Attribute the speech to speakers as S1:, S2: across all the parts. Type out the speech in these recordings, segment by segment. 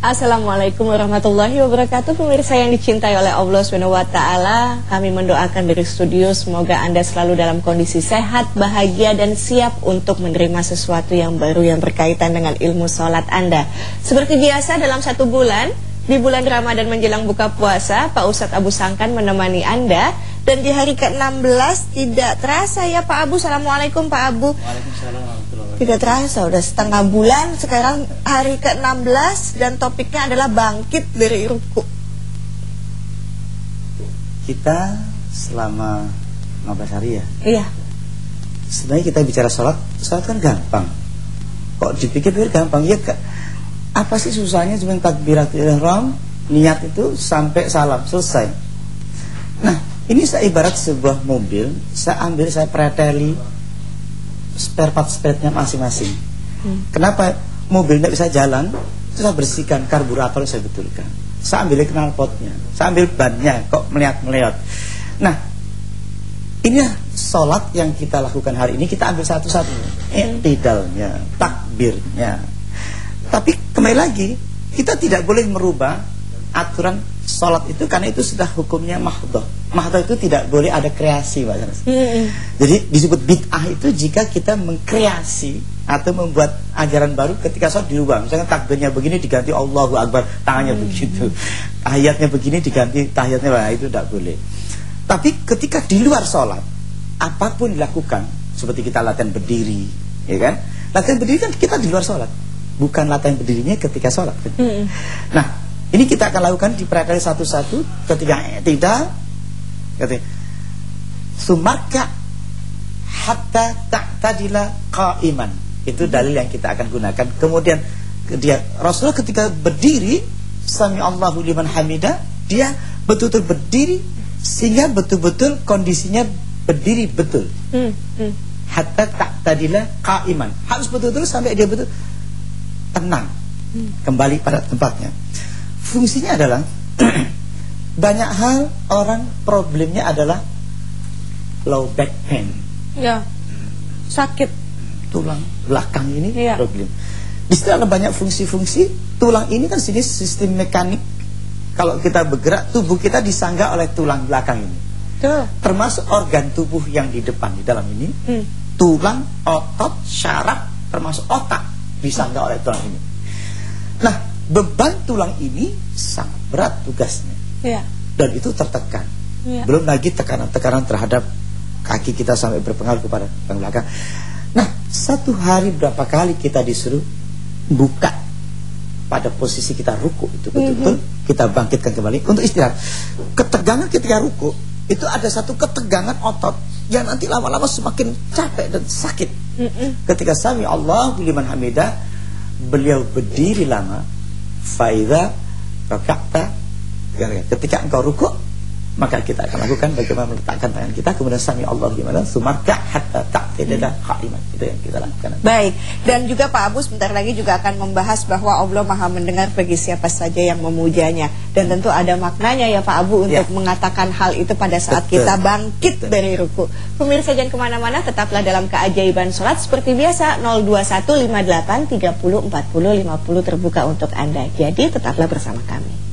S1: Assalamualaikum warahmatullahi wabarakatuh. Pemirsa yang dicintai oleh Allah SWT, kami mendoakan dari studio semoga Anda selalu dalam kondisi sehat, bahagia, dan siap untuk menerima sesuatu yang baru yang berkaitan dengan ilmu sholat Anda. Seperti biasa dalam satu bulan, di bulan Ramadan menjelang buka puasa, Pak Ustadz Abu Sangkan menemani Anda. Dan di hari ke-16 tidak terasa ya Pak Abu. Assalamualaikum Pak Abu.
S2: Waalaikumsalam.
S1: Tidak terasa, udah setengah bulan. Sekarang hari ke-16 dan topiknya adalah bangkit dari ruku.
S2: Kita selama 15 hari ya.
S1: Iya.
S2: Sebenarnya kita bicara sholat kan gampang. Kok dipikir-pikir gampang ya Kak? Apa sih susahnya? Cuma takbiratul ihram, niat itu sampai salam, selesai. Nah, ini saya ibarat sebuah mobil. Saya ambil, saya preteli spare part-nya masing-masing. Kenapa mobil tidak bisa jalan? Saya bersihkan karburator, saya betulkan. Saya ambil knalpotnya, saya ambil bannya, kok melihat-melihat. Nah, ini sholat yang kita lakukan hari ini. Kita ambil satu-satu, i'tidalnya, takbirnya. Tapi kembali lagi, kita tidak boleh merubah aturan sholat itu, karena itu sudah hukumnya mahdhah. Mahdhah itu tidak boleh ada kreasi, Pak. Jadi disebut bid'ah itu jika kita mengkreasi atau membuat ajaran baru ketika sholat dirubah. Misalnya takbirnya begini diganti Allahu Akbar, tangannya begitu. Tahiyatnya begini diganti tahiyatnya, nah, itu tidak boleh. Tapi ketika di luar sholat, apapun dilakukan, seperti kita latihan berdiri, ya kan? Latihan berdiri kan kita di luar sholat, bukan latihan berdirinya ketika sholat. Nah, ini kita akan lakukan di praktek satu-satu. Ketika tidak, sumarka hatta ta'tadila qa'iman. Itu dalil yang kita akan gunakan. Kemudian Rasulullah ketika berdiri, sami Allahu liman hamidah, dia betul-betul berdiri sehingga betul-betul kondisinya berdiri betul. Hatta ta'tadila qa'iman. Harus betul-betul sampai dia betul tenang, kembali pada tempatnya. Fungsinya adalah banyak hal orang problemnya adalah low back pain.
S1: Ya. Sakit
S2: tulang belakang ini
S1: ya.
S2: Problem. Di situ ada banyak fungsi-fungsi. Tulang ini kan jenis sistem mekanik. Kalau kita bergerak, tubuh kita disangga oleh tulang belakang ini. Termasuk organ tubuh yang di depan, di dalam ini. Tulang, otot, syaraf, termasuk otak disangga oleh tulang ini. Nah, beban tulang ini sangat berat tugasnya, dan itu tertekan. Belum lagi tekanan-tekanan terhadap kaki kita sampai berpengaruh kepada tulang belakang. Nah, satu hari berapa kali kita disuruh buka pada posisi kita ruku itu betul-betul kita bangkitkan kembali untuk istirahat. Ketegangan ketika ruku itu ada satu ketegangan otot yang nanti lama-lama semakin capek dan sakit. Ketika sami Allahu liman hamidah, beliau berdiri lama. Faidha raka'ta, ketika engkau rukuk, maka kita akan lakukan bagaimana meletakkan tangan kita, kemudian sami Allah gimana sumarka hatta ta'tidala qa'iman. Itu yang kita lakukan.
S1: Baik, dan juga Pak Abu sebentar lagi juga akan membahas bahwa Allah Maha mendengar bagi siapa saja yang memujanya. Dan tentu ada maknanya ya Pak Abu untuk mengatakan hal itu pada saat kita bangkit dari ruku. Pemirsa jangan kemana-mana, tetaplah dalam keajaiban sholat. Seperti biasa 02158304050 terbuka untuk Anda. Jadi tetaplah bersama kami.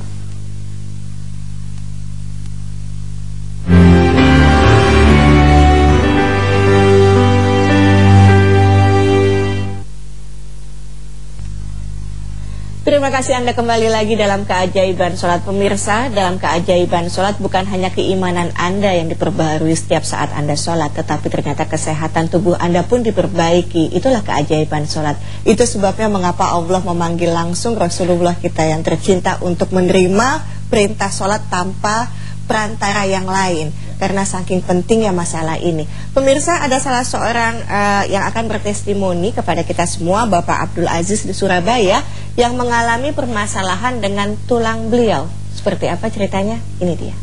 S1: Terima kasih Anda kembali lagi dalam keajaiban sholat. Pemirsa, dalam keajaiban sholat bukan hanya keimanan Anda yang diperbarui setiap saat Anda sholat, tetapi ternyata kesehatan tubuh Anda pun diperbaiki. Itulah keajaiban sholat. Itu sebabnya mengapa Allah memanggil langsung Rasulullah kita yang tercinta untuk menerima perintah sholat tanpa perantara yang lain, karena saking pentingnya masalah ini. Pemirsa, ada salah seorang yang akan bertestimoni kepada kita semua, Bapak Abdul Aziz di Surabaya, yang mengalami permasalahan dengan tulang beliau. Seperti apa ceritanya? Ini dia.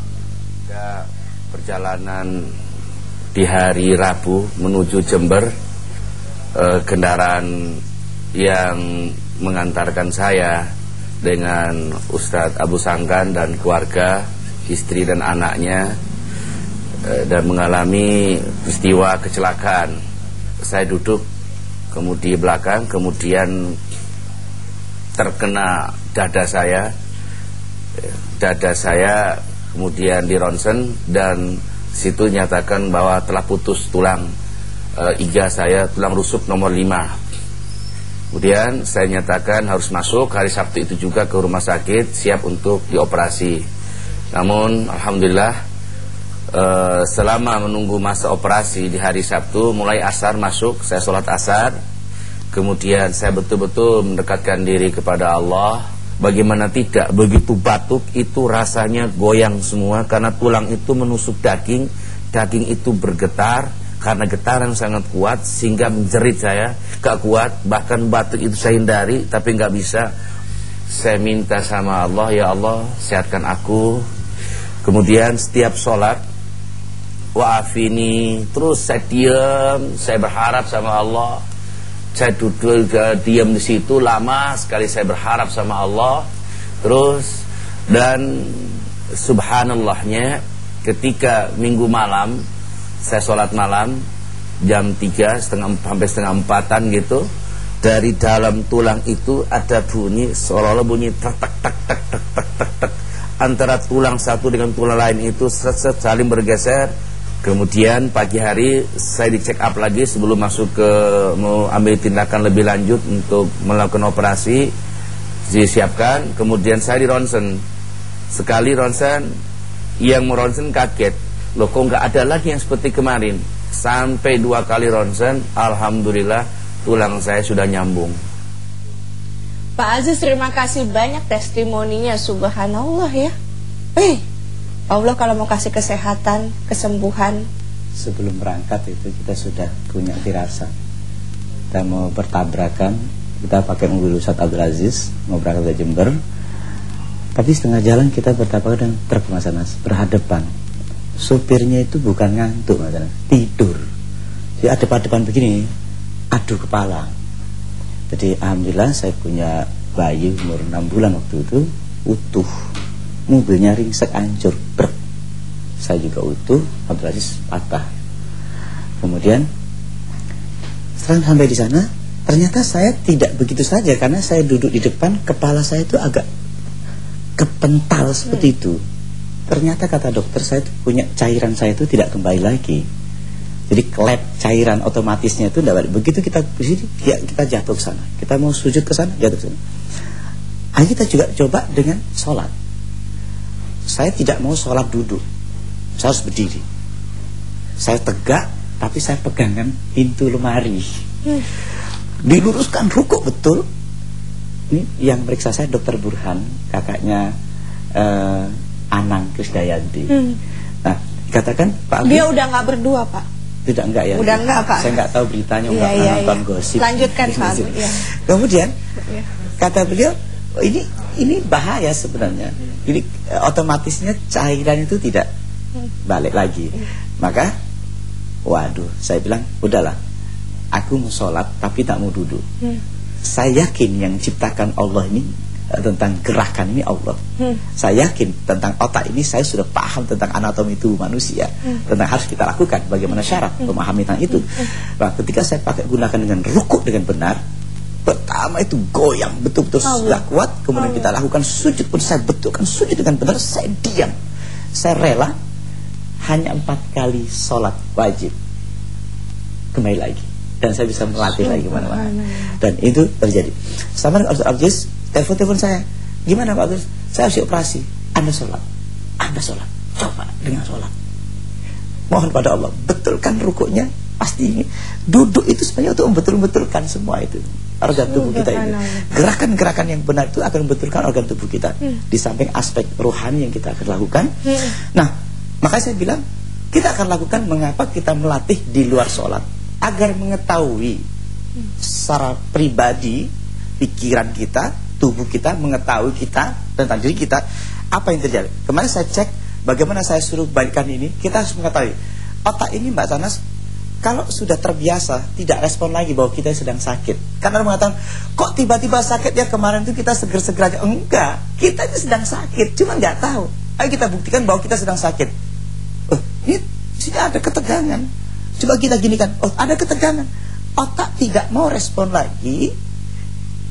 S3: Perjalanan di hari Rabu menuju Jember, kendaraan yang mengantarkan saya dengan Ustadz Abu Sangkan dan keluarga, istri dan anaknya, dan mengalami peristiwa kecelakaan. Saya duduk kemudian belakang, kemudian terkena dada saya, kemudian di ronsen, dan situ nyatakan bahwa telah putus tulang iga saya, tulang rusuk nomor 5. Kemudian saya nyatakan harus masuk hari Sabtu itu juga ke rumah sakit, siap untuk dioperasi. Namun alhamdulillah, selama menunggu masa operasi di hari Sabtu, mulai asar masuk, saya sholat asar. Kemudian saya betul-betul mendekatkan diri kepada Allah. Bagaimana tidak, begitu batuk itu rasanya goyang semua, karena tulang itu menusuk daging. Daging itu bergetar, karena getaran sangat kuat, sehingga menjerit saya, gak kuat. Bahkan batuk itu saya hindari, tapi gak bisa. Saya minta sama Allah, ya Allah sehatkan aku. Kemudian setiap sholat, wa'afini, terus saya diam, saya berharap sama Allah. Saya duduk diam di situ lama sekali, saya berharap sama Allah. Terus, dan subhanallahnya, ketika minggu malam saya sholat malam jam 3 sampai setengah 4-an gitu, dari dalam tulang itu ada bunyi seolah-olah bunyi tek tek tek tek tek tek tek tek, antara tulang satu dengan tulang lain itu saling bergeser. Kemudian pagi hari saya dicek up lagi sebelum masuk ke mau ambil tindakan lebih lanjut untuk melakukan operasi, disiapkan. Kemudian saya di ronsen. Sekali ronsen, yang meronsen kaget, loh kok nggak ada lagi yang seperti kemarin. Sampai 2 kali ronsen, alhamdulillah tulang saya sudah nyambung.
S1: Pak Aziz, terima kasih banyak testimoninya, subhanallah ya. Allah kalau mau kasih kesehatan, kesembuhan.
S2: Sebelum berangkat itu kita sudah punya firasat. Kita mau bertabrakan, kita pakai mobil Ustadz Abdul Aziz, mau berangkat ke Jember. Tapi setengah jalan kita bertabrakan dengan truk Mas Anas, berhadapan. Supirnya itu bukan ngantuk Mas Anas, tidur. Jadi adep-adepan begini, adu kepala. Jadi alhamdulillah saya punya bayi umur 6 bulan waktu itu, utuh. Mobilnya ringsek, hancur, brek. Saya juga utuh, Abdul Aziz patah. Kemudian setelah sampai di sana, ternyata saya tidak begitu saja, karena saya duduk di depan, kepala saya itu agak kepental seperti itu. Ternyata kata dokter, saya itu punya cairan, saya itu tidak kembali lagi. Jadi klep cairan otomatisnya itu tidak balik. Begitu kita di sini, kita jatuh ke sana. Kita mau sujud ke sana, jatuh ke sana. Akhirnya kita juga coba dengan sholat. Saya tidak mau sholat duduk, saya harus berdiri. Saya tegak, tapi saya pegangkan pintu lemari. Diluruskan rukuk betul. Ini yang meriksa saya Dr. Burhan, kakaknya Anang Krisdayanti. Nah, katakan Pak Agus,
S1: Dia udah nggak berdua Pak?
S2: Tidak, enggak ya.
S1: Udah enggak Pak?
S2: Saya enggak tahu beritanya, enggak nonton gosip.
S1: Lanjutkan Pak. Ya.
S2: Kemudian kata beliau, ini bahaya sebenarnya. Ini otomatisnya cairan itu tidak balik lagi. Maka waduh, saya bilang udahlah, aku mau sholat tapi tak mau duduk. Saya yakin yang ciptakan Allah ini, tentang gerakan ini Allah. Saya yakin tentang otak ini, saya sudah paham tentang anatomi tubuh manusia, tentang harus kita lakukan, bagaimana syarat memahami tentang itu. Nah, ketika saya gunakan dengan rukuk dengan benar, pertama itu goyang betul-betul sudah kuat. Kemudian kita lakukan sujud pun saya betulkan sujud dengan benar. Saya diam, saya rela. Hanya 4 kali sholat wajib kembali lagi, dan saya bisa melatih lagi kemana-mana. Dan itu terjadi. Sama dengan Ustaz Abdul Aziz, telepon saya, gimana Pak Abdul? Saya harus operasi. Anda sholat, coba dengan sholat. Mohon pada Allah, betulkan rukuknya. Pasti ini duduk itu sebenarnya untuk membetul-betulkan semua itu organ tubuh kita ini. Gerakan-gerakan yang benar itu akan membetulkan organ tubuh kita. Di samping aspek rohani yang kita akan lakukan. Nah, maka saya bilang kita akan lakukan, mengapa kita melatih di luar sholat, agar mengetahui secara pribadi pikiran kita, tubuh kita, mengetahui kita tentang diri kita, apa yang terjadi. Kemarin saya cek bagaimana saya suruh balikkan ini, kita harus mengetahui otak ini Mbak Sanas, kalau sudah terbiasa tidak respon lagi bahwa kita sedang sakit. Karena mengatakan, kok tiba-tiba sakit ya, kemarin itu kita seger-seger aja. Enggak, kita itu sedang sakit, cuma nggak tahu. Ayo kita buktikan bahwa kita sedang sakit. Ini sini ada ketegangan. Coba kita ginikan, ada ketegangan. Otak tidak mau respon lagi.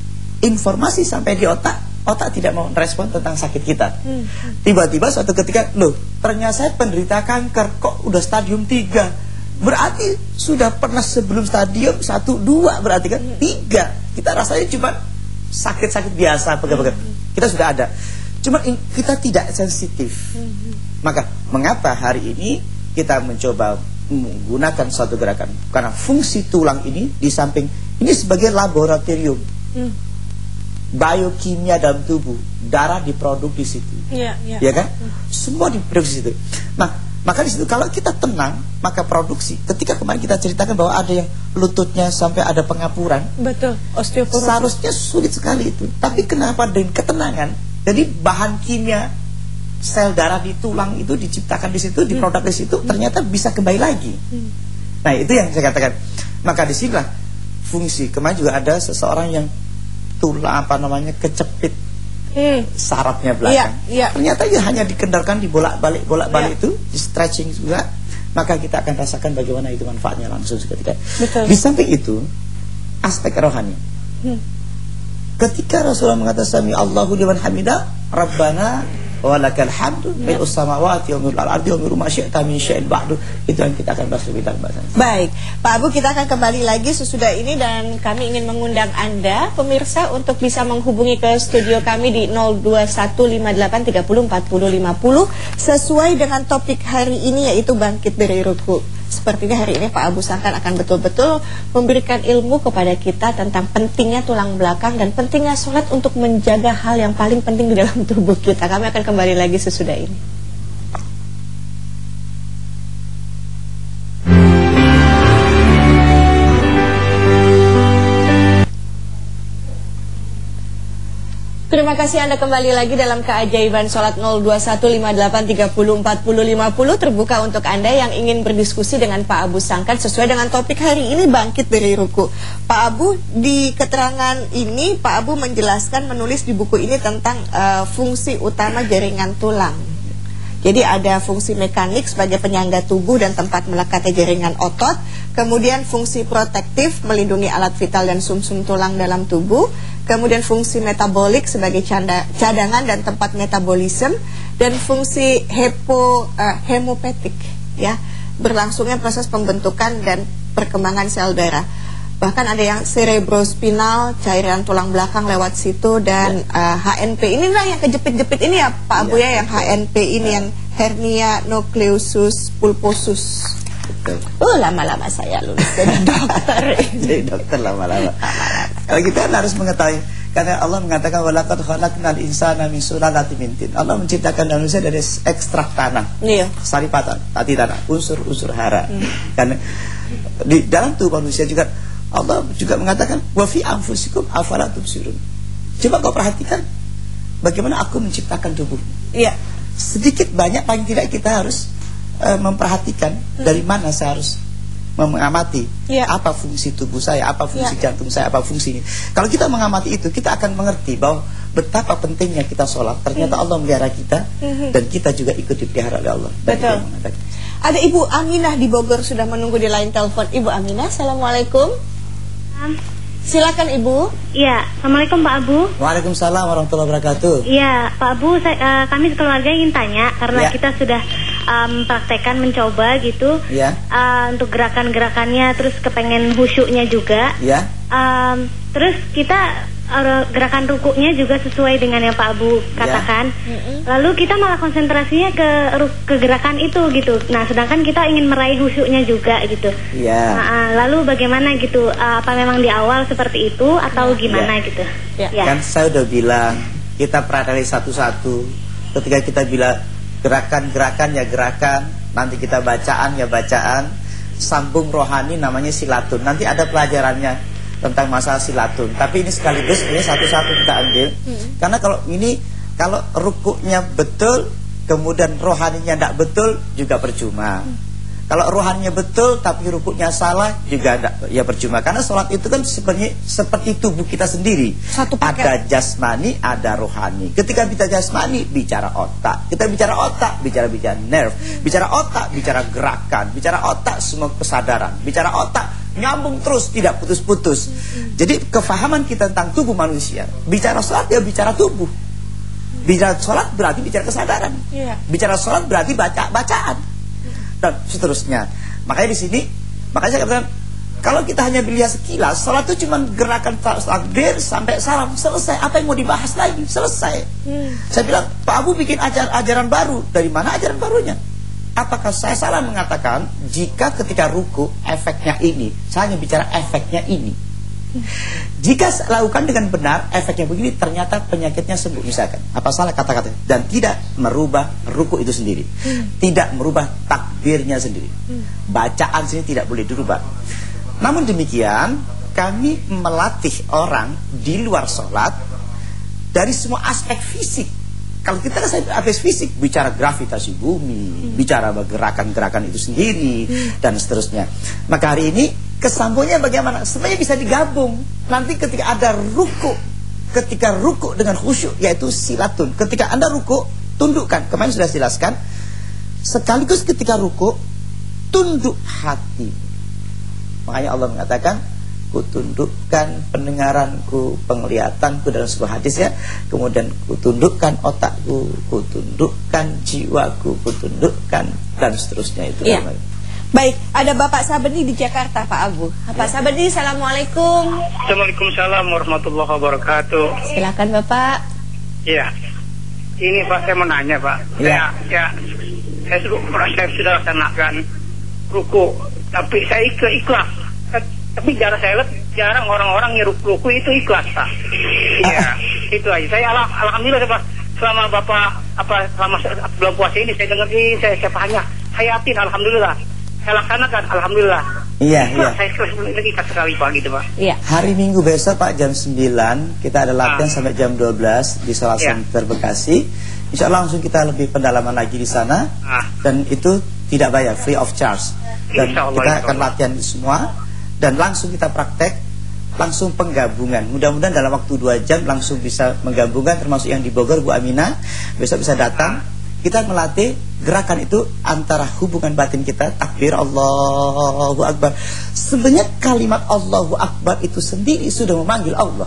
S2: informasi sampai di otak, otak tidak mau respon tentang sakit kita. Tiba-tiba suatu ketika, loh, ternyata saya penderita kanker, kok udah stadium 3. Berarti sudah pernah sebelum stadium 1, 2, berarti kan 3. Kita rasanya cuma sakit-sakit biasa, pegal-pegal. Kita sudah ada. Cuma kita tidak sensitif. Maka mengapa hari ini kita mencoba menggunakan suatu gerakan? Karena fungsi tulang ini di samping ini sebagai laboratorium. Biokimia dalam tubuh, darah diproduk di situ. Ya kan? Semua diproduksi di situ. Nah, maka di situ kalau kita tenang, maka produksi. Ketika kemarin kita ceritakan bahwa ada yang lututnya sampai ada pengapuran.
S1: Betul, osteoporosis.
S2: Seharusnya sulit sekali itu. Tapi kenapa dengan ketenangan? Jadi bahan kimia sel darah di tulang itu diciptakan di situ, diproduk di situ, ternyata bisa kembali lagi. Nah, itu yang saya katakan. Maka disinilah fungsi. Kemarin juga ada seseorang yang tulang kecepit sarafnya belakang. Ternyata ya hanya dikendarkan, dibolak-balik itu, di stretching juga. Maka kita akan rasakan bagaimana itu manfaatnya langsung seketika. Di samping itu, aspek rohani. Ketika Rasulullah mengatakan sami Allahu liman hamidah, Rabbana walakal hamdu mil'us samawati wa mil'ul ardi wa mil'u ma syi'ta min syai'in ba'du. Itu yang kita akan bahas lebih dalam bahasan.
S1: Baik, Pak Abu, kita akan kembali lagi sesudah ini dan kami ingin mengundang Anda pemirsa untuk bisa menghubungi ke studio kami di 02158304050 sesuai dengan topik hari ini, yaitu bangkit dari ruku. Sepertinya hari ini Pak Abu Sangkan akan betul-betul memberikan ilmu kepada kita tentang pentingnya tulang belakang dan pentingnya sholat untuk menjaga hal yang paling penting di dalam tubuh kita. Kami akan kembali lagi sesudah ini. Terima kasih Anda kembali lagi dalam keajaiban sholat 02158304050 terbuka untuk Anda yang ingin berdiskusi dengan Pak Abu Sangkan sesuai dengan topik hari ini, bangkit dari ruku. Pak Abu, di keterangan ini Pak Abu menjelaskan, menulis di buku ini tentang fungsi utama jaringan tulang. Jadi ada fungsi mekanik sebagai penyangga tubuh dan tempat melekatnya jaringan otot. Kemudian fungsi protektif melindungi alat vital dan sumsum tulang dalam tubuh. Kemudian fungsi metabolik sebagai cadangan dan tempat metabolisme. Dan fungsi hemopetik, ya, berlangsungnya proses pembentukan dan perkembangan sel darah. Bahkan ada yang cerebrospinal, cairan tulang belakang lewat situ, dan HNP. Inilah yang kejepit-jepit ini ya Pak Abu ya, yang HNP ini yang hernia nucleus pulposus. Lama-lama saya lulus jadi dokter.
S2: Jadi dokter lama-lama. Kalau kita harus mengetahui, karena Allah mengatakan walaqad khalaqnal insana min sulalatin min tin. Allah menciptakan manusia dari ekstrak tanah. Iya. Saripatan, tati tanah, unsur-unsur hara. Karena di dalam tubuh manusia juga Allah juga mengatakan wa fi anfusikum afala tubsirun. Coba kau perhatikan bagaimana aku menciptakan tubuh. Iya. Sedikit banyak paling tidak kita harus memperhatikan dari mana saya harus mengamati apa fungsi tubuh saya, apa fungsi jantung saya, apa fungsinya. Kalau kita mengamati itu, kita akan mengerti bahwa betapa pentingnya kita sholat. Ternyata Allah melihara kita dan kita juga ikut dipelihara oleh Allah.
S1: Betul. Ada Ibu Aminah di Bogor sudah menunggu di line telepon. Ibu Aminah, assalamualaikum. Silakan Ibu.
S4: Iya, assalamualaikum Pak Abu.
S2: Waalaikumsalam warahmatullahi wabarakatuh.
S4: Iya, Pak Abu, kami sekeluarga ingin tanya karena kita sudah praktekkan, mencoba gitu, untuk gerakan-gerakannya, terus kepengen khusyuknya juga. Terus kita gerakan rukuknya juga sesuai dengan yang Pak Abu katakan. Lalu kita malah konsentrasinya ke gerakan itu gitu. Nah, sedangkan kita ingin meraih khusyuknya juga gitu. Lalu bagaimana gitu? Apa memang di awal seperti itu atau gimana gitu?
S2: Kan saya udah bilang kita praktek satu-satu. Ketika kita bilang gerakan-gerakan ya gerakan, nanti kita bacaan ya bacaan, sambung rohani namanya silatun. Nanti ada pelajarannya tentang masalah silatun. Tapi ini sekaligus ini satu-satu kita ambil. Karena kalau rukuknya betul, kemudian rohaninya tidak betul, juga percuma. Kalau rohaninya betul tapi rukuknya salah, juga ya percuma. Karena sholat itu kan sebenarnya seperti tubuh kita sendiri. Ada jasmani, ada rohani. Ketika bicara jasmani, bicara otak. Kita bicara otak, bicara nerve. Bicara otak, bicara gerakan. Bicara otak, semua kesadaran. Bicara otak, nyambung terus, tidak putus-putus. Jadi kefahaman kita tentang tubuh manusia, bicara sholat ya bicara tubuh. Bicara sholat berarti bicara kesadaran. Bicara sholat berarti bacaan dan seterusnya. Makanya di sini, makanya saya katakan, kalau kita hanya melihat sekilas, sholat itu cuma gerakan takbir sampai salam, selesai. Apa yang mau dibahas lagi? Selesai. Saya bilang, Pak Abu bikin ajaran baru. Dari mana ajaran barunya? Apakah saya salah mengatakan jika ketika ruku efeknya ini? Saya hanya bicara efeknya ini. Jika lakukan dengan benar, efeknya begini, ternyata penyakitnya sembuh misalkan. Apa salah kata-kata? Dan tidak merubah ruku itu sendiri, tidak merubah takbirnya sendiri, bacaan sini tidak boleh dirubah. Namun demikian, kami melatih orang di luar sholat dari semua aspek fisik. Kalau kita kan aspek fisik, bicara gravitasi bumi, bicara gerakan-gerakan itu sendiri, dan seterusnya. Maka hari ini kesambungnya bagaimana? Sebenarnya bisa digabung. Nanti ketika ada ruku, ketika ruku dengan khusyuk, yaitu silatun. Ketika Anda ruku, tundukkan. Kemarin sudah jelaskan. Sekaligus ketika ruku, tunduk hati. Makanya Allah mengatakan, kutundukkan pendengaranku, penglihatanku, dalam sebuah hadis ya. Kemudian kutundukkan otakku, kutundukkan jiwaku, kutundukkan, dan seterusnya itu.
S1: Iya. Baik, ada Bapak Sabeni di Jakarta, Pak Abu. Pak Sabeni, Assalamualaikum.
S5: Waalaikumsalam warahmatullahi wabarakatuh.
S1: Silakan Bapak.
S5: Iya. Ini Pak, saya mau nanya Pak. Saya sudah laksanakan ruku, tapi saya ikhlas. Tapi jarang orang-orang yang ruku itu ikhlas Pak. Iya, itu aja. Saya alhamdulillah Pak. Selama Bapak selama bulan puasa ini saya dengerin, saya hayatin, alhamdulillah. Saya laksanakan, alhamdulillah.
S2: Iya.
S5: Saya lagi sekali Pak gitu Pak.
S1: Iya.
S2: Hari Minggu besok Pak jam 9 kita ada latihan sampai jam 12 di Salah Center Bekasi. Insya Allah langsung kita lebih pendalaman lagi di sana. Dan itu tidak bayar, free of charge. Dan kita akan latihan semua. Dan langsung kita praktek, langsung penggabungan. Mudah-mudahan dalam waktu 2 jam langsung bisa menggabungkan, termasuk yang di Bogor Bu Aminah besok bisa datang. Kita melatih gerakan itu antara hubungan batin kita, takbir Allahu Akbar. Sebenarnya kalimat Allahu Akbar itu sendiri sudah memanggil Allah.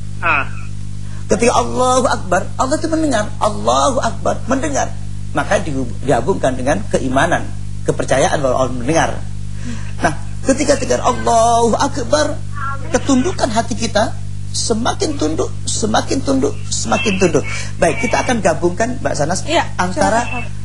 S2: Ketika Allahu Akbar, Allah itu mendengar. Allahu Akbar, mendengar. Maka digabungkan dengan keimanan, kepercayaan bahwa Allah mendengar. Nah, ketika dengar Allahu Akbar, ketundukan hati kita semakin tunduk, semakin tunduk, semakin tunduk. Baik, kita akan gabungkan Mbak Sanas antara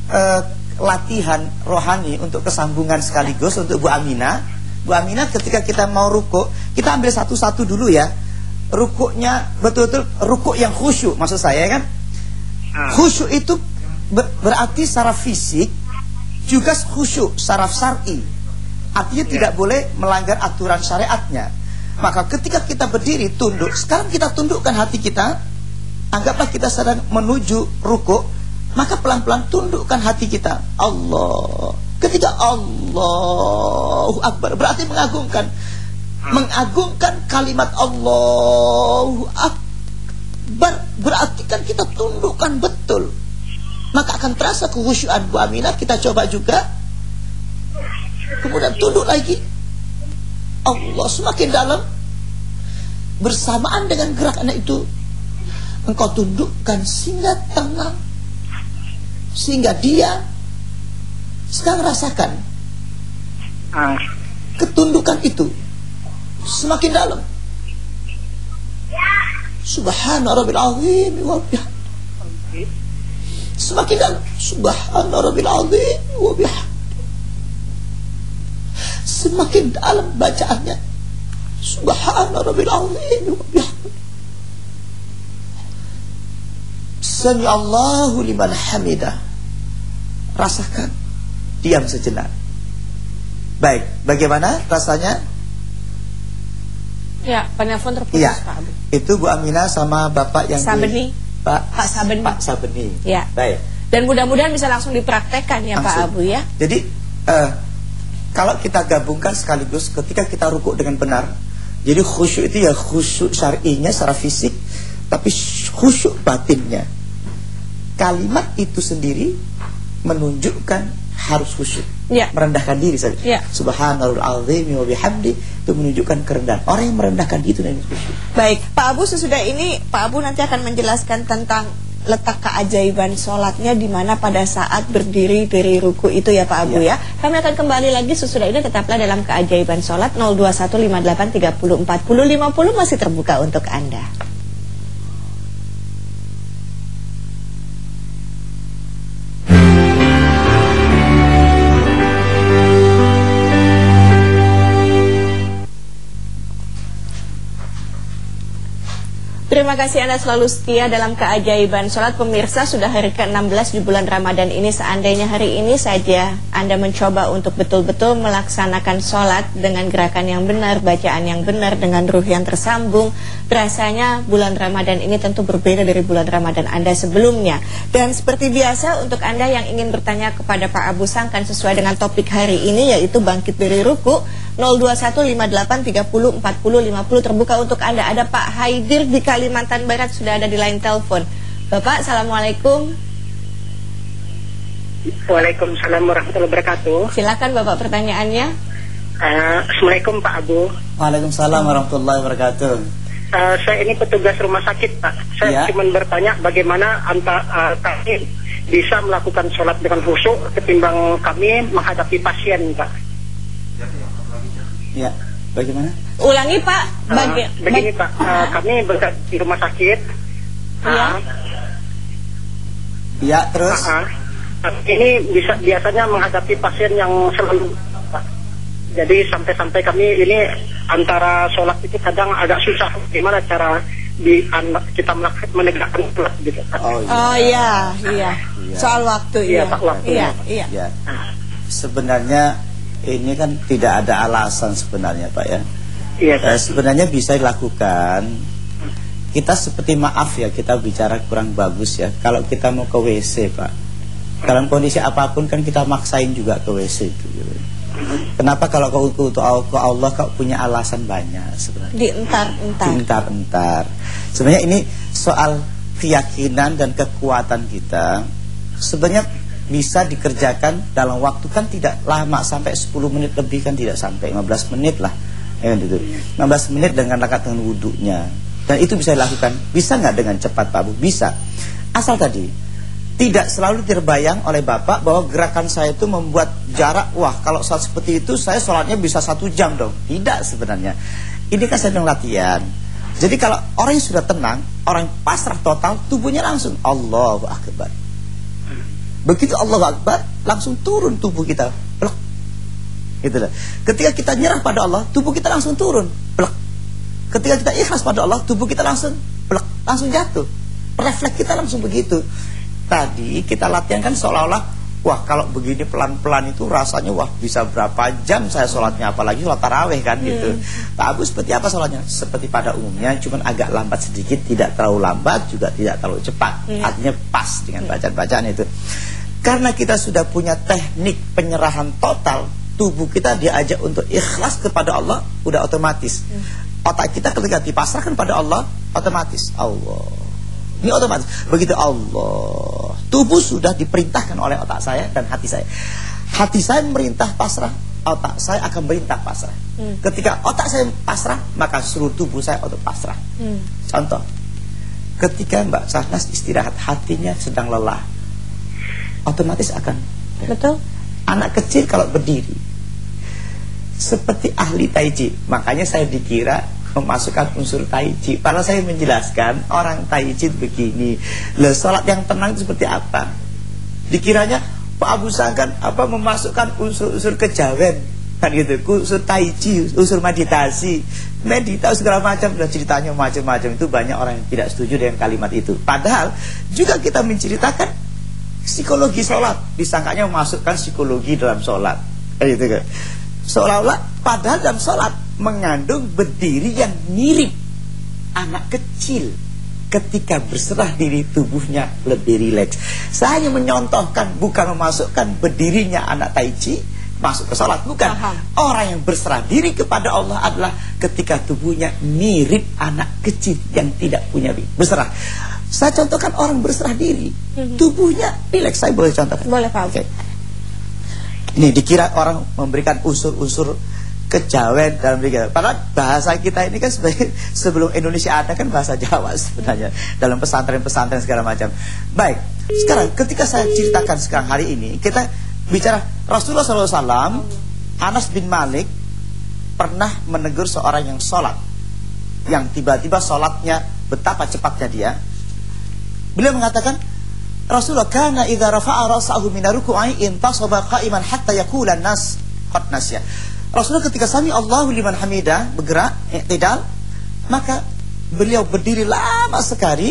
S2: latihan rohani untuk kesambungan sekaligus untuk Bu Aminah. Bu Aminah, ketika kita mau ruku, kita ambil satu-satu dulu ya. Rukuknya betul-betul rukuk yang khusyuk, maksud saya kan. Khusyuk itu berarti secara fisik juga khusyuk secara syar'i. Artinya tidak boleh melanggar aturan syariatnya. Maka ketika kita berdiri tunduk, sekarang kita tundukkan hati kita. Anggaplah kita sedang menuju rukuk, maka pelan-pelan tundukkan hati kita. Allah. Ketika Allahu Akbar berarti mengagungkan. Mengagungkan kalimat Allahu Akbar berarti kan kita tundukkan betul. Maka akan terasa kekhusyuan Bu Aminah. Kita coba juga. Kemudian tunduk lagi. Allah semakin dalam. Bersamaan dengan gerakannya itu, engkau tundukkan sehingga tenang, sehingga dia sekarang rasakan ketundukan itu semakin dalam. Subhana rabbil azim wa bihamdihi. Semakin dalam. Subhana rabbil azim wa bihamdihi. Semakin dalam bacaannya. Subhana rabbil azim wa bihamdihi. Sami Allahu liman hamidah. Rasakan. Diam sejenak. Baik, bagaimana rasanya?
S1: Ya, penelpon terputus Pak Abu.
S2: Itu Bu Aminah sama Bapak yang
S1: Sabeni. Pak Sabeni.
S2: Pak Sabeni.
S1: Ya.
S2: Baik.
S1: Dan mudah-mudahan bisa langsung dipraktekkan ya langsung. Pak Abu ya.
S2: Jadi kalau kita gabungkan sekaligus ketika kita rukuk dengan benar. Jadi khusyuk itu ya khusyuk syar'inya secara fisik, tapi khusyuk batinnya. Kalimat itu sendiri menunjukkan harus khusyuk,
S1: merendahkan
S2: diri saja. Subhanallahul azim wa bihamdi, itu menunjukkan kerendahan. Orang yang merendahkan diri itu namanya khusyuk.
S1: Baik, Pak Abu, sesudah ini Pak Abu nanti akan menjelaskan tentang letak keajaiban sholatnya di mana pada saat berdiri dari ruku itu ya Pak Abu ya. Kami akan kembali lagi sesudah ini, tetaplah dalam keajaiban sholat. 02158304050 masih terbuka untuk Anda. Terima kasih Anda selalu setia dalam keajaiban sholat. Pemirsa, sudah hari ke-16 di bulan Ramadan ini. Seandainya hari ini saja Anda mencoba untuk betul-betul melaksanakan sholat dengan gerakan yang benar, bacaan yang benar, dengan ruh yang tersambung, rasanya bulan Ramadan ini tentu berbeda dari bulan Ramadan Anda sebelumnya. Dan seperti biasa, untuk Anda yang ingin bertanya kepada Pak Abu Sangkan sesuai dengan topik hari ini, yaitu bangkit dari ruku, 02158304050 terbuka untuk Anda. Ada Pak Haidir di Kalimantan Barat, sudah ada di line telepon. Bapak, Assalamualaikum.
S5: Waalaikumsalam warahmatullahi wabarakatuh.
S1: Silakan Bapak, pertanyaannya.
S5: Assalamualaikum Pak Abu.
S2: Waalaikumsalam warahmatullahi wabarakatuh.
S5: Saya ini petugas rumah sakit Pak. Saya cuma bertanya bagaimana kami bisa melakukan sholat dengan khusyuk ketimbang kami menghadapi pasien Pak.
S2: Ya, bagaimana?
S1: Ulangi Pak.
S5: Begini Pak, kami bekerja di rumah sakit.
S2: Ya, terus?
S5: Ini biasanya menghadapi pasien yang selalu Pak. Jadi sampai-sampai kami ini antara sholat itu kadang agak susah. Gimana cara kita menegakkan sholat gitu Pak?
S1: Oh iya. Soal waktu.
S5: Iya Pak, waktu.
S1: Iya.
S2: Sebenarnya ini kan tidak ada alasan sebenarnya Pak ya.
S5: Iya Pak.
S2: Sebenarnya bisa dilakukan. Kita seperti maaf ya, kita bicara kurang bagus ya. Kalau kita mau ke WC Pak, dalam kondisi apapun kan kita maksain juga ke WC itu. Kenapa kalau ke Allah kau punya alasan banyak sebenarnya. Dientar-entar. Sebenarnya ini soal keyakinan dan kekuatan kita. Sebenarnya bisa dikerjakan dalam waktu kan tidak lama, sampai 10 menit lebih kan tidak sampai 15 menit lah ya, gitu. 15 menit dengan rakaat dengan wudunya. Dan itu bisa dilakukan. Bisa nggak dengan cepat Pak Abu? Bisa. Asal tadi tidak selalu terbayang oleh Bapak bahwa gerakan saya itu membuat jarak, wah kalau saat seperti itu saya sholatnya bisa 1 jam dong. Tidak sebenarnya. Ini kan sedang latihan. Jadi kalau orang yang sudah tenang, orang yang pasrah total, tubuhnya langsung Allahu Akbar. Begitu Allahu Akbar, langsung turun tubuh kita. Plek. Itulah. Ketika kita nyerah pada Allah, tubuh kita langsung turun. Plek. Ketika kita ikhlas pada Allah, tubuh kita langsung plek, langsung jatuh. Refleks kita langsung begitu. Tadi kita latihan kan seolah-olah, wah kalau begini pelan-pelan itu rasanya wah bisa berapa jam saya sholatnya, apalagi sholat tarawih kan gitu. Pak Abu seperti apa sholatnya? Seperti pada umumnya, cuman agak lambat sedikit, tidak terlalu lambat juga tidak terlalu cepat. Artinya pas dengan bacaan-bacaan itu. Karena kita sudah punya teknik penyerahan total, tubuh kita diajak untuk ikhlas kepada Allah, udah otomatis. Otak kita ketika dipasrahkan pada Allah, otomatis Allah. Ini otomatis. Begitu Allah, tubuh sudah diperintahkan oleh otak saya dan hati saya. Hati saya merintah pasrah, otak saya akan merintah pasrah. Ketika otak saya pasrah, maka seluruh tubuh saya otot pasrah. Contoh, ketika Mbak Sahnas istirahat, hatinya sedang lelah, otomatis akan.
S1: Betul.
S2: Anak kecil kalau berdiri seperti ahli tai chi, makanya saya dikira memasukkan unsur tai chi. Padahal saya menjelaskan orang tai chi begini. Sholat yang tenang itu seperti apa? Dikiranya Pak Abu Sangkan memasukkan unsur-unsur kejawen kan gitu, unsur tai chi, unsur meditasi, segala macam. Dan ceritanya macam-macam. Itu banyak orang yang tidak setuju dengan kalimat itu. Padahal juga kita menceritakan psikologi sholat, disangkanya memasukkan psikologi dalam sholat gitu kan. Seolah-olah padahal dalam sholat mengandung berdiri yang mirip anak kecil. Ketika berserah diri tubuhnya lebih rileks. Saya hanya menyontohkan, bukan memasukkan berdirinya anak tai chi masuk ke sholat, bukan. Orang yang berserah diri kepada Allah adalah ketika tubuhnya mirip anak kecil yang tidak punya berserah. Saya contohkan orang berserah diri, tubuhnya rileks. Saya boleh contohkan?
S1: Boleh Pak.
S2: Okay. Ini dikira orang memberikan unsur-unsur kejawen dalam diri. Padahal bahasa kita ini kan sebenarnya sebelum Indonesia ada kan bahasa Jawa sebenarnya, dalam pesantren-pesantren segala macam. Baik, sekarang ketika saya ceritakan sekarang hari ini, kita bicara Rasulullah SAW. Anas bin Malik pernah menegur seorang yang sholat, yang tiba-tiba sholatnya betapa cepatnya dia. Beliau mengatakan, Rasulullah kana idza rafa'a ra'sahu min ruku'i intasaba qa'iman hatta yaqula an-nas qad nasya. Rasulullah ketika sami Allahu liman hamidah bergerak i'tidal, maka beliau berdiri lama sekali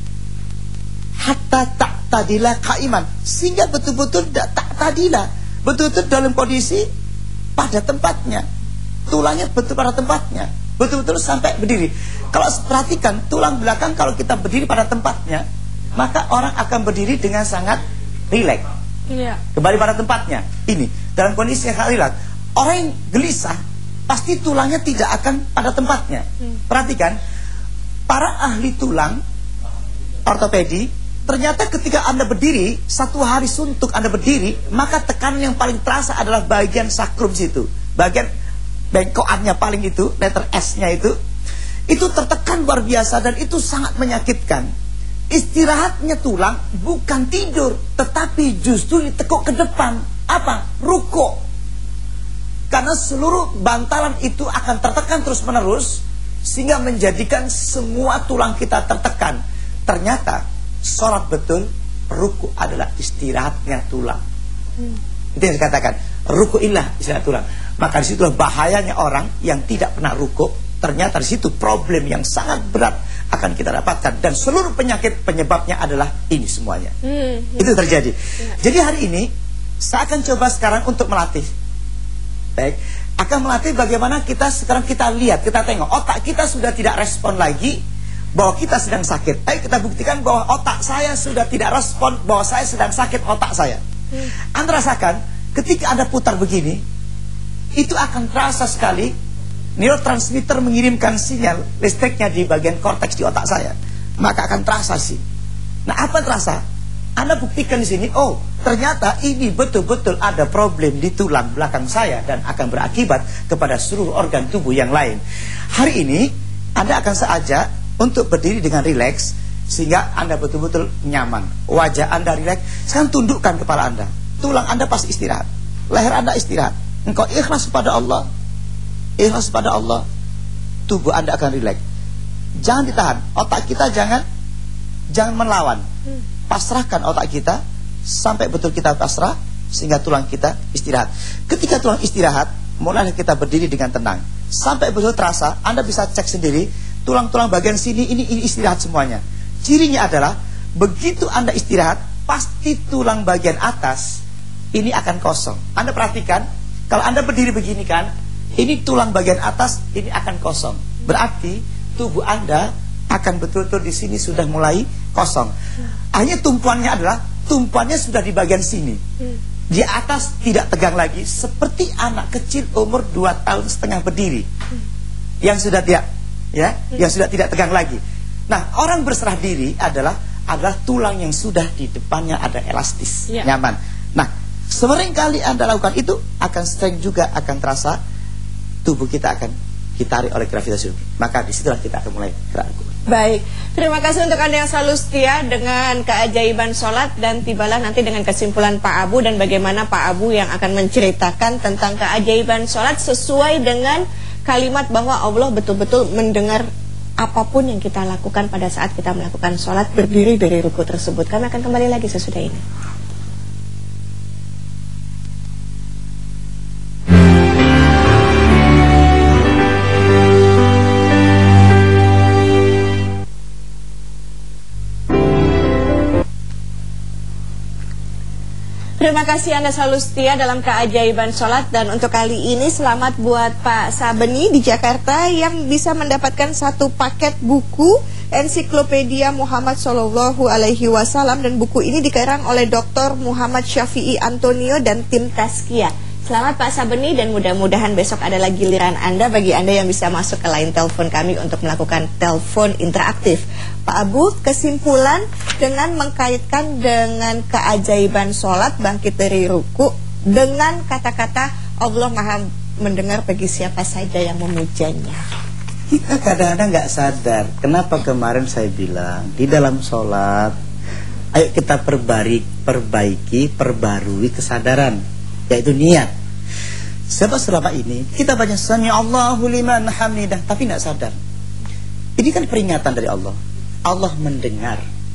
S2: hatta ta'tadila qa'iman, sehingga betul-betul ta'tadila, betul-betul dalam kondisi pada tempatnya, tulangnya betul pada tempatnya, betul-betul sampai berdiri. Kalau perhatikan tulang belakang, kalau kita berdiri pada tempatnya, maka orang akan berdiri dengan sangat rileks, kembali pada tempatnya. Ini dalam kondisi yang rileks. Orang yang gelisah pasti tulangnya tidak akan pada tempatnya. Perhatikan, para ahli tulang ortopedi, ternyata ketika Anda berdiri, satu hari suntuk Anda berdiri, maka tekanan yang paling terasa adalah bagian sakrum situ, bagian bengkokannya paling itu, letter S-nya itu tertekan luar biasa, dan itu sangat menyakitkan. Istirahatnya tulang bukan tidur, tetapi justru ditekuk ke depan. Apa? Rukuk. Karena seluruh bantalan itu akan tertekan terus menerus, sehingga menjadikan semua tulang kita tertekan. Ternyata sholat betul, rukuk adalah istirahatnya tulang. Itu yang dikatakan, rukuillah istirahat tulang. Maka disitulah bahayanya orang yang tidak pernah rukuk. Ternyata disitu problem yang sangat berat akan kita dapatkan, dan seluruh penyakit penyebabnya adalah ini semuanya. Itu terjadi. Jadi hari ini saya akan coba sekarang untuk melatih. Baik, akan melatih bagaimana kita sekarang kita lihat, kita tengok otak kita sudah tidak respon lagi bahwa kita sedang sakit. Ayo kita buktikan bahwa otak saya sudah tidak respon bahwa saya sedang sakit otak saya. Anda rasakan ketika Anda putar begini, itu akan terasa sekali. Neurotransmitter mengirimkan sinyal listriknya di bagian korteks di otak saya, maka akan terasa sih. Nah, apa terasa? Anda buktikan di sini. Oh, ternyata ini betul-betul ada problem di tulang belakang saya, dan akan berakibat kepada seluruh organ tubuh yang lain. Hari ini Anda akan saya ajak untuk berdiri dengan rileks, sehingga Anda betul-betul nyaman. Wajah Anda rileks. Sekarang tundukkan kepala Anda. Tulang Anda pasti istirahat, leher Anda istirahat. Engkau ikhlas pada Allah. Ikhlas pada Allah, tubuh Anda akan rileks. Jangan ditahan, otak kita jangan melawan. Pasrahkan otak kita sampai betul kita pasrah, sehingga tulang kita istirahat. Ketika tulang istirahat, mulai kita berdiri dengan tenang sampai betul terasa. Anda bisa cek sendiri, tulang-tulang bagian sini ini istirahat semuanya. Cirinya adalah begitu Anda istirahat, pasti tulang bagian atas ini akan kosong. Anda perhatikan, kalau Anda berdiri begini kan, ini tulang bagian atas ini akan kosong. Berarti tubuh Anda akan betul-betul di sini sudah mulai kosong. Hanya tumpuannya sudah di bagian sini. Di atas tidak tegang lagi, seperti anak kecil umur 2,5 tahun berdiri. Yang sudah tidak tegang lagi. Nah, orang berserah diri adalah tulang yang sudah di depannya ada elastis, nyaman. Nah, sering kali Anda lakukan itu, akan sering juga akan terasa tubuh kita akan ditarik oleh gravitasi bumi. Maka disitulah kita akan mulai gerak.
S1: Baik, terima kasih untuk Anda yang selalu setia dengan keajaiban sholat. Dan tibalah nanti dengan kesimpulan Pak Abu, dan bagaimana Pak Abu yang akan menceritakan tentang keajaiban sholat sesuai dengan kalimat bahwa Allah betul-betul mendengar apapun yang kita lakukan pada saat kita melakukan sholat berdiri dari ruku tersebut. Kami akan kembali lagi sesudah ini. Terima kasih Anda selalu setia dalam keajaiban sholat. Dan untuk kali ini selamat buat Pak Sabeni di Jakarta yang bisa mendapatkan satu paket buku Ensiklopedia Muhammad Sallallahu Alaihi Wasallam. Dan buku ini dikarang oleh Dr. Muhammad Syafi'i Antonio dan tim Tazkiyah. Selamat Pak Sabeni, dan mudah-mudahan besok adalah giliran Anda bagi Anda yang bisa masuk ke line telepon kami untuk melakukan telepon interaktif. Pak Abu, kesimpulan dengan mengkaitkan dengan keajaiban sholat bangkit dari ruku, dengan kata-kata Allah Maha mendengar bagi siapa saja yang memujanya.
S2: Kita kadang-kadang nggak sadar. Kenapa kemarin saya bilang di dalam sholat, ayo kita perbaiki, perbarui kesadaran, yaitu niat. Sebab selama ini kita banyak sami Allahu liman hamidah, tapi nggak sadar. Ini kan peringatan dari Allah. Allah mendengar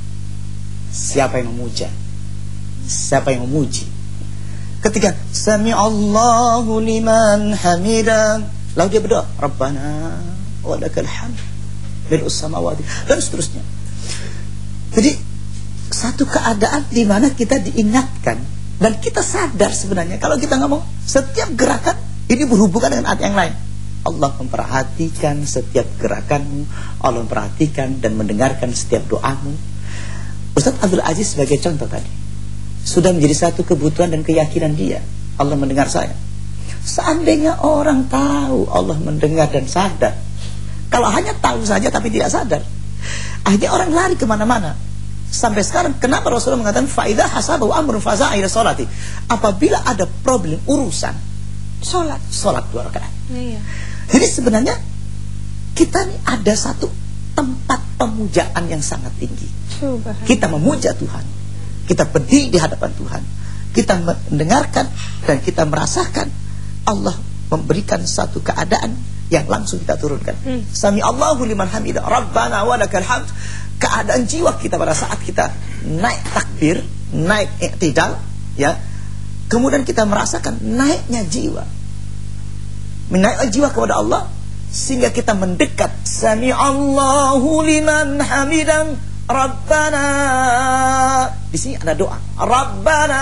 S2: siapa yang memuja, siapa yang memuji. Ketika sami Allahu liman hamidah, lalu dia berdoa, Rabbana walakal hamd mil'us samawati, dan seterusnya. Jadi satu keadaan di mana kita diingatkan dan kita sadar sebenarnya kalau kita ngomong setiap gerakan ini berhubungan dengan ayat yang lain. Allah memperhatikan setiap gerakanmu, Allah memperhatikan dan mendengarkan setiap doamu. Ustaz Abdul Aziz sebagai contoh tadi sudah menjadi satu kebutuhan dan keyakinan dia, Allah mendengar saya. Seandainya orang tahu Allah mendengar dan sadar, kalau hanya tahu saja tapi tidak sadar, akhirnya orang lari kemana-mana. Sampai sekarang kenapa Rasulullah mengatakan faidah hasabahu amrun faza'a ila sholati, apabila ada problem urusan sholat 2 rakaat. Iya. Jadi sebenarnya kita ini ada satu tempat pemujaan yang sangat tinggi. Kita memuja Tuhan, kita berdiri di hadapan Tuhan, kita mendengarkan dan kita merasakan Allah memberikan satu keadaan yang langsung kita turunkan. Sami Allahu liman hamidah, Rabbana walakal hamd. Keadaan jiwa kita pada saat kita naik takbir, naik i'tidal, ya. Kemudian kita merasakan naiknya jiwa, menaikkan jiwa kepada Allah, sehingga kita mendekat. Sami Allahu liman hamidah, Rabbana. Di sini ada doa. Rabbana.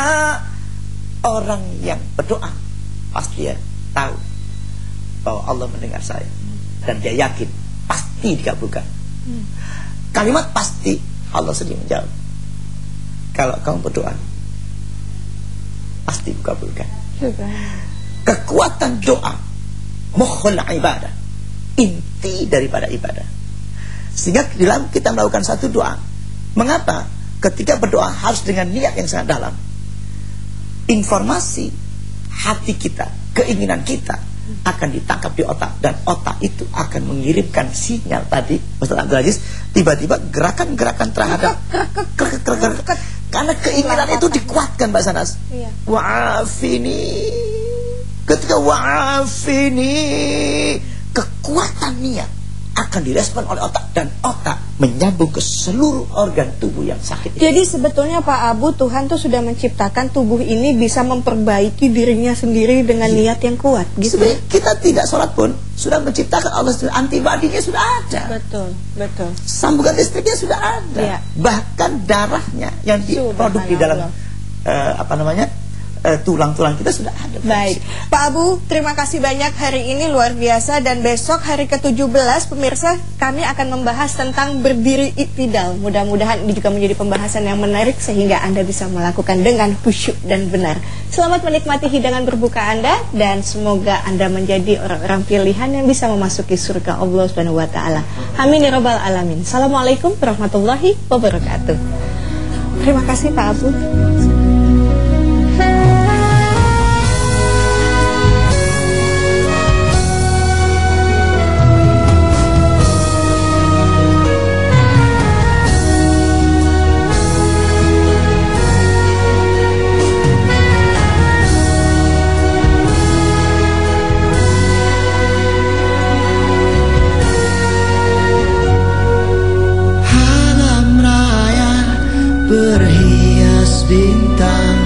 S2: Orang yang berdoa pasti ya tahu bahwa Allah mendengar saya, dan dia yakin pasti dikabulkan. Kalimat pasti Allah sendiri menjawab. Kalau kamu berdoa pasti dikabulkan. Kekuatan doa, mukhul ibadah, inti daripada ibadah. Sehingga dalam kita melakukan satu doa, mengapa ketika berdoa harus dengan niat yang sangat dalam? Informasi hati kita, keinginan kita akan ditangkap di otak, dan otak itu akan mengirimkan sinyal tadi Ustaz Abdul Aziz, tiba-tiba gerakan-gerakan terhadap karena keinginan itu dikuatkan Mbak Sanas. Wa'afini, ketika wa'afini, kekuatan niat akan direspon oleh otak, dan otak menyambung ke seluruh organ tubuh yang sakit.
S1: Jadi sebetulnya Pak Abu, Tuhan tuh sudah menciptakan tubuh ini bisa memperbaiki dirinya sendiri dengan niat yang kuat gitu.
S2: Sebenarnya kita tidak sholat pun sudah menciptakan Allah, antibodinya sudah ada.
S1: Betul.
S2: Sambungan listriknya sudah ada. Bahkan darahnya yang diproduksi di dalam tulang-tulang kita sudah ada.
S1: Baik, Pak Abu, terima kasih banyak hari ini, luar biasa. Dan besok hari ke-17 pemirsa, kami akan membahas tentang berdiri i'tidal. Mudah-mudahan ini juga menjadi pembahasan yang menarik sehingga Anda bisa melakukan dengan khusyuk dan benar. Selamat menikmati hidangan berbuka Anda, dan semoga Anda menjadi orang-orang pilihan yang bisa memasuki surga Allah Subhanahu wa taala. Amin ya rabbal alamin. Assalamualaikum warahmatullahi wabarakatuh. Terima kasih Pak Abu.
S6: Berhias bintang